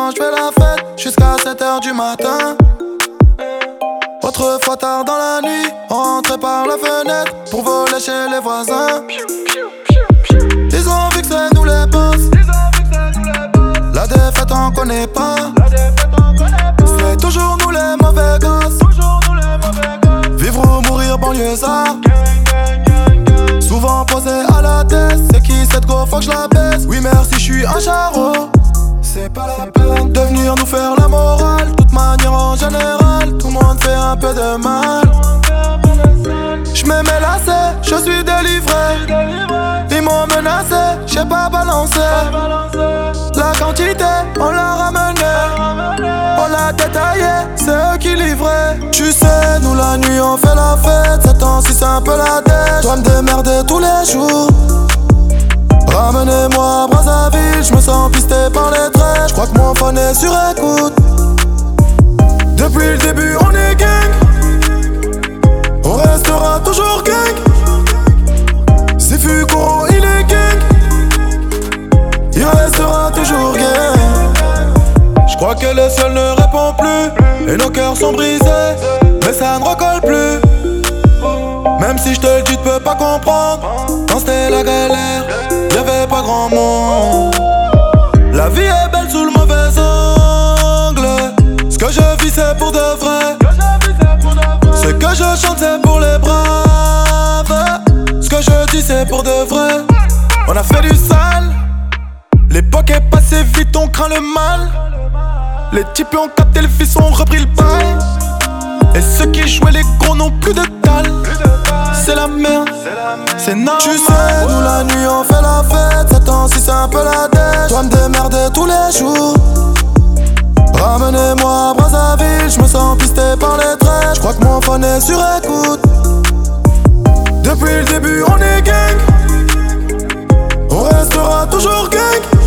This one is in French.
souvent je fais la fête jusqu'à 7h du matin. Autrefois tard dans la nuit, on rentrait par la fenêtre pour voler chez les voisins. Ils ont vu que c'est nous les boss. La défaite on connaît pas. C'est toujours nous les mauvais gosses. Vivre ou mourir banlieusard. Souvent posé à la tête. C'est qui cette go, faut que je la baisse. Oui merci, je suis un charreau. C'est pas la peine de venir nous faire la morale. Toute manière en général, tout le monde fait un peu de mal. J'mets mes lacets, je suis délivré. Ils m'ont menacé, j'ai pas balancé. La quantité, on l'a ramené. On l'a détaillé, c'est eux qui livraient. Tu sais, nous la nuit on fait la fête. 7 ans si c'est un peu la tête. Dois me démerder tous les jours. Ramenez-moi à Brazzaville, je me sens pisté par les traits. Je crois que mon phone est sur écoute. Depuis le début on est gang. On restera toujours gang. Si Fukuro il est gang, il restera toujours gang. Je crois que le ciel ne répond plus et nos cœurs sont brisés, mais ça ne recolle plus. Même si je te le dis, tu peux pas comprendre. Quand c'était la galère, y'avait pas grand monde. La vie est belle sous le mauvais angle. Ce que je vis c'est pour de vrai. Ce que je chante c'est pour les braves. Ce que je dis c'est pour de vrai. On a fait du sale. L'époque est passée vite, on craint le mal. Les types ont capté le fils, ont repris le bail. Et ceux qui jouaient les gros n'ont plus de dalle. C'est la merde, c'est normal. Tu sais, nous la nuit on fait la fête. 7 ans si c'est un peu la dèche. Dois me démerder tous les jours. Ramenez-moi à Brazzaville, je me sens pisté par les traits. Je crois que mon phone est sur écoute. Depuis le début on est gang. On restera toujours gang.